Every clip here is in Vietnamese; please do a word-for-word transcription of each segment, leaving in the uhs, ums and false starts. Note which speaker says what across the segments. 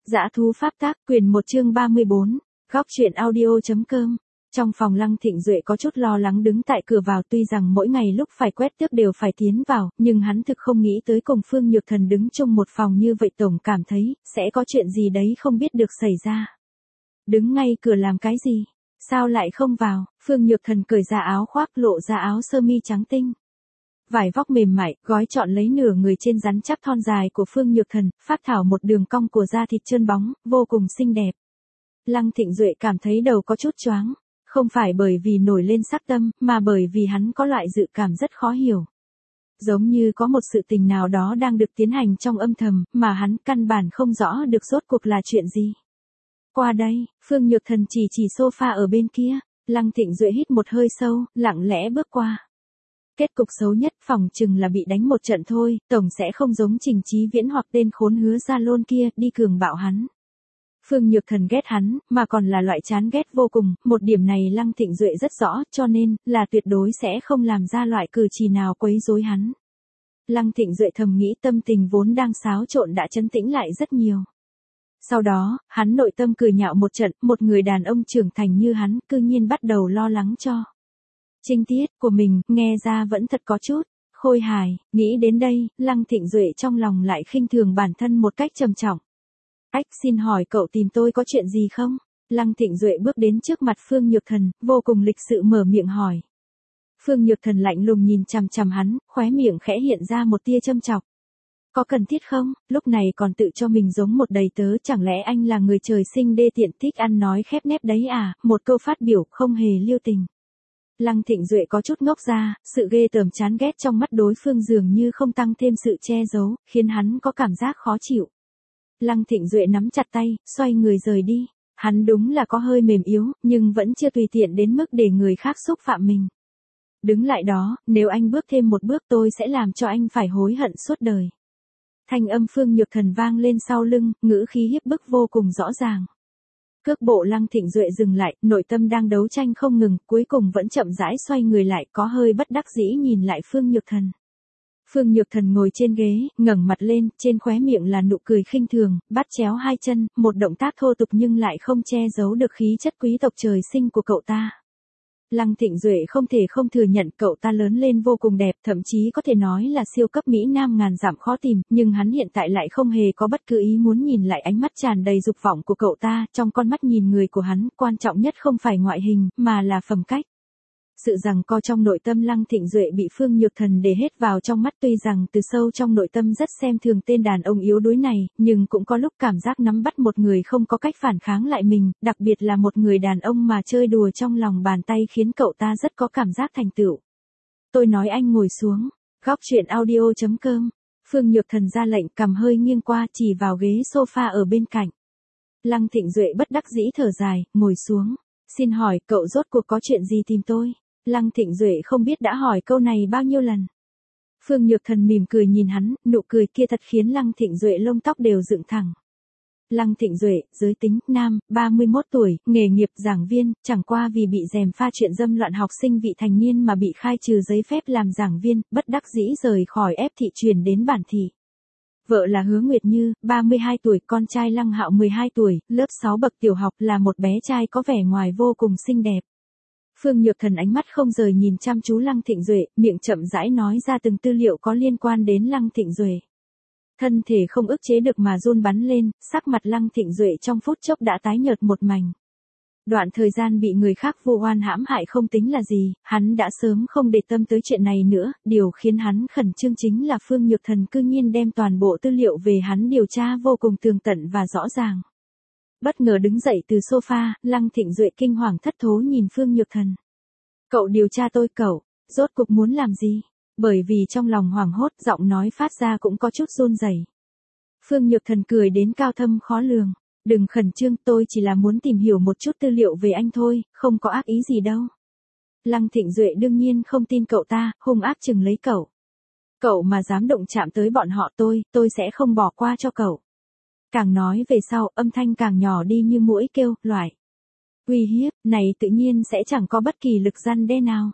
Speaker 1: Dã thú pháp tác, quyền một chương ba mươi bốn, góc truyện audio.com. Trong phòng Lăng Thịnh Duệ có chút lo lắng đứng tại cửa vào, tuy rằng mỗi ngày lúc phải quét tước đều phải tiến vào, nhưng hắn thực không nghĩ tới cùng Phương Nhược Thần đứng chung một phòng như vậy, tổng cảm thấy, sẽ có chuyện gì đấy không biết được xảy ra. Đứng ngay cửa làm cái gì? Sao lại không vào? Phương Nhược Thần cởi ra áo khoác, lộ ra áo sơ mi trắng tinh. Vải vóc mềm mại, gói trọn lấy nửa người trên rắn chắc thon dài của Phương Nhược Thần, phác thảo một đường cong của da thịt trơn bóng, vô cùng xinh đẹp. Lăng Thịnh Duệ cảm thấy đầu có chút choáng, không phải bởi vì nổi lên sắc tâm, mà bởi vì hắn có loại dự cảm rất khó hiểu. Giống như có một sự tình nào đó đang được tiến hành trong âm thầm, mà hắn căn bản không rõ được rốt cuộc là chuyện gì. Qua đây, Phương Nhược Thần chỉ chỉ sofa ở bên kia, Lăng Thịnh Duệ hít một hơi sâu, lặng lẽ bước qua. Kết cục xấu nhất phòng chừng là bị đánh một trận thôi, tổng sẽ không giống Trình Chí Viễn hoặc tên khốn hứa ra lôn kia, đi cường bạo hắn. Phương Nhược Thần ghét hắn, mà còn là loại chán ghét vô cùng, một điểm này Lăng Thịnh Duệ rất rõ, cho nên, là tuyệt đối sẽ không làm ra loại cử chỉ nào quấy rối hắn. Lăng Thịnh Duệ thầm nghĩ, tâm tình vốn đang xáo trộn đã trấn tĩnh lại rất nhiều. Sau đó, hắn nội tâm cười nhạo một trận, một người đàn ông trưởng thành như hắn, cư nhiên bắt đầu lo lắng cho trinh tiết của mình, nghe ra vẫn thật có chút khôi hài. Nghĩ đến đây, Lăng Thịnh Duệ trong lòng lại khinh thường bản thân một cách trầm trọng. Ách, xin hỏi cậu tìm tôi có chuyện gì không? Lăng Thịnh Duệ bước đến trước mặt Phương Nhược Thần, vô cùng lịch sự mở miệng hỏi. Phương Nhược Thần lạnh lùng nhìn chằm chằm hắn, khóe miệng khẽ hiện ra một tia châm chọc. Có cần thiết không? Lúc này còn tự cho mình giống một đầy tớ, chẳng lẽ anh là người trời sinh đê tiện, thích ăn nói khép nép đấy à? Một câu phát biểu không hề lưu tình. Lăng Thịnh Duệ có chút ngốc ra, sự ghê tởm chán ghét trong mắt đối phương dường như không tăng thêm sự che giấu, khiến hắn có cảm giác khó chịu. Lăng Thịnh Duệ nắm chặt tay, xoay người rời đi. Hắn đúng là có hơi mềm yếu, nhưng vẫn chưa tùy tiện đến mức để người khác xúc phạm mình. Đứng lại đó, nếu anh bước thêm một bước tôi sẽ làm cho anh phải hối hận suốt đời. Thanh âm Phương Nhược Thần vang lên sau lưng, ngữ khí hiếp bức vô cùng rõ ràng. Cước bộ Lăng Thịnh Duệ dừng lại, nội tâm đang đấu tranh không ngừng, cuối cùng vẫn chậm rãi xoay người lại, có hơi bất đắc dĩ nhìn lại Phương Nhược Thần. Phương Nhược Thần ngồi trên ghế, ngẩng mặt lên, trên khóe miệng là nụ cười khinh thường, bắt chéo hai chân, một động tác thô tục nhưng lại không che giấu được khí chất quý tộc trời sinh của cậu ta. Lăng Thịnh Duệ không thể không thừa nhận cậu ta lớn lên vô cùng đẹp, thậm chí có thể nói là siêu cấp mỹ nam ngàn dặm khó tìm, nhưng hắn hiện tại lại không hề có bất cứ ý muốn nhìn lại ánh mắt tràn đầy dục vọng của cậu ta, trong con mắt nhìn người của hắn, quan trọng nhất không phải ngoại hình, mà là phẩm cách. Sự giằng co trong nội tâm Lăng Thịnh Duệ bị Phương Nhược Thần để hết vào trong mắt, tuy rằng từ sâu trong nội tâm rất xem thường tên đàn ông yếu đuối này, nhưng cũng có lúc cảm giác nắm bắt một người không có cách phản kháng lại mình, đặc biệt là một người đàn ông mà chơi đùa trong lòng bàn tay khiến cậu ta rất có cảm giác thành tựu. Tôi nói anh ngồi xuống. Góc truyện audio.com. Phương Nhược Thần ra lệnh, cầm hơi nghiêng qua chỉ vào ghế sofa ở bên cạnh. Lăng Thịnh Duệ bất đắc dĩ thở dài, ngồi xuống. Xin hỏi cậu rốt cuộc có chuyện gì tìm tôi? Lăng Thịnh Duệ không biết đã hỏi câu này bao nhiêu lần. Phương Nhược Thần mỉm cười nhìn hắn, nụ cười kia thật khiến Lăng Thịnh Duệ lông tóc đều dựng thẳng. Lăng Thịnh Duệ, giới tính, nam, ba mươi mốt tuổi, nghề nghiệp giảng viên, chẳng qua vì bị gièm pha chuyện dâm loạn học sinh vị thành niên mà bị khai trừ giấy phép làm giảng viên, bất đắc dĩ rời khỏi ép thị truyền đến bản thị. Vợ là Hứa Nguyệt Như, ba mươi hai tuổi, con trai Lăng Hạo mười hai tuổi, lớp sáu bậc tiểu học, là một bé trai có vẻ ngoài vô cùng xinh đẹp. Phương Nhược Thần ánh mắt không rời nhìn chăm chú Lăng Thịnh Duệ, miệng chậm rãi nói ra từng tư liệu có liên quan đến Lăng Thịnh Duệ. Thân thể không ức chế được mà run bắn lên, sắc mặt Lăng Thịnh Duệ trong phút chốc đã tái nhợt một mảnh. Đoạn thời gian bị người khác vu oan hãm hại không tính là gì, hắn đã sớm không để tâm tới chuyện này nữa, điều khiến hắn khẩn trương chính là Phương Nhược Thần cư nhiên đem toàn bộ tư liệu về hắn điều tra vô cùng tường tận và rõ ràng. Bất ngờ đứng dậy từ sofa, Lăng Thịnh Duệ kinh hoàng thất thố nhìn Phương Nhược Thần. Cậu điều tra tôi, cậu, rốt cuộc muốn làm gì? Bởi vì trong lòng hoảng hốt, giọng nói phát ra cũng có chút run rẩy. Phương Nhược Thần cười đến cao thâm khó lường. Đừng khẩn trương, tôi chỉ là muốn tìm hiểu một chút tư liệu về anh thôi, không có ác ý gì đâu. Lăng Thịnh Duệ đương nhiên không tin cậu ta, hung ác chừng lấy cậu. Cậu mà dám động chạm tới bọn họ tôi, tôi sẽ không bỏ qua cho cậu. Càng nói về sau, âm thanh càng nhỏ đi như muỗi kêu, loại. Uy hiếp, này tự nhiên sẽ chẳng có bất kỳ lực răn đe nào.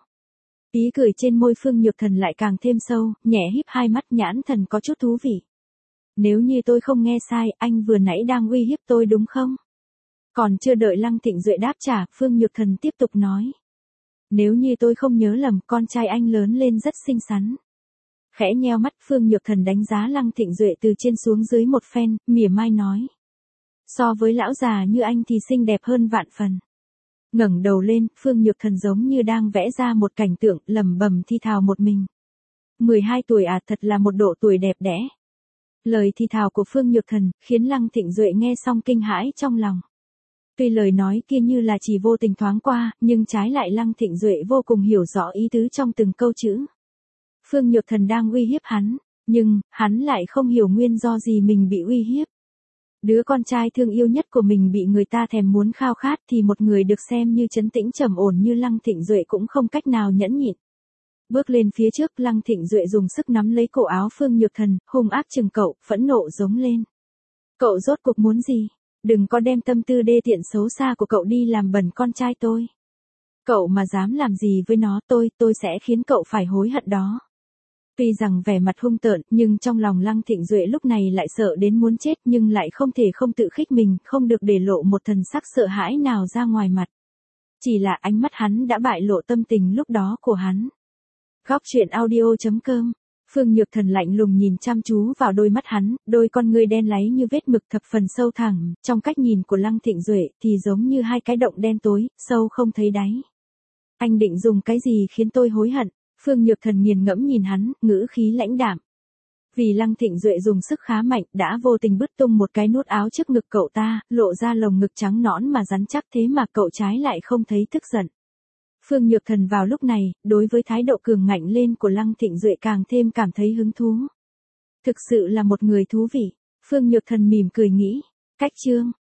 Speaker 1: Ý cười trên môi Phương Nhược Thần lại càng thêm sâu, nhẹ híp hai mắt, nhãn thần có chút thú vị. Nếu như tôi không nghe sai, anh vừa nãy đang uy hiếp tôi đúng không? Còn chưa đợi Lăng Thịnh Duệ đáp trả, Phương Nhược Thần tiếp tục nói. Nếu như tôi không nhớ lầm, con trai anh lớn lên rất xinh xắn. Khẽ nheo mắt, Phương Nhược Thần đánh giá Lăng Thịnh Duệ từ trên xuống dưới một phen, mỉa mai nói. So với lão già như anh thì xinh đẹp hơn vạn phần. Ngẩng đầu lên, Phương Nhược Thần giống như đang vẽ ra một cảnh tượng, lẩm bẩm thi thào một mình. mười hai tuổi à, thật là một độ tuổi đẹp đẽ. Lời thì thào của Phương Nhược Thần khiến Lăng Thịnh Duệ nghe xong kinh hãi trong lòng. Tuy lời nói kia như là chỉ vô tình thoáng qua, nhưng trái lại Lăng Thịnh Duệ vô cùng hiểu rõ ý tứ trong từng câu chữ. Phương Nhược Thần đang uy hiếp hắn, nhưng hắn lại không hiểu nguyên do gì mình bị uy hiếp. Đứa con trai thương yêu nhất của mình bị người ta thèm muốn khao khát thì một người được xem như trấn tĩnh trầm ổn như Lăng Thịnh Duệ cũng không cách nào nhẫn nhịn. Bước lên phía trước, Lăng Thịnh Duệ dùng sức nắm lấy cổ áo Phương Nhược Thần, hung ác chừng cậu, phẫn nộ giống lên. Cậu rốt cuộc muốn gì? Đừng có đem tâm tư đê tiện xấu xa của cậu đi làm bẩn con trai tôi. Cậu mà dám làm gì với nó, tôi, tôi sẽ khiến cậu phải hối hận đó. Tuy rằng vẻ mặt hung tợn, nhưng trong lòng Lăng Thịnh Duệ lúc này lại sợ đến muốn chết, nhưng lại không thể không tự khích mình, không được để lộ một thần sắc sợ hãi nào ra ngoài mặt. Chỉ là ánh mắt hắn đã bại lộ tâm tình lúc đó của hắn. Góc truyện audio chấm com. Phương Nhược Thần lạnh lùng nhìn chăm chú vào đôi mắt hắn, đôi con ngươi đen láy như vết mực thập phần sâu thẳm, trong cách nhìn của Lăng Thịnh Duệ thì giống như hai cái động đen tối, sâu không thấy đáy. Anh định dùng cái gì khiến tôi hối hận? Phương Nhược Thần nghiền ngẫm nhìn hắn, ngữ khí lãnh đạm. Vì Lăng Thịnh Duệ dùng sức khá mạnh, đã vô tình bứt tung một cái nút áo trước ngực cậu ta, lộ ra lồng ngực trắng nõn mà rắn chắc, thế mà cậu trái lại không thấy tức giận. Phương Nhược Thần vào lúc này, đối với thái độ cường ngạnh lên của Lăng Thịnh Duệ càng thêm cảm thấy hứng thú. Thực sự là một người thú vị. Phương Nhược Thần mỉm cười nghĩ. Cách chương.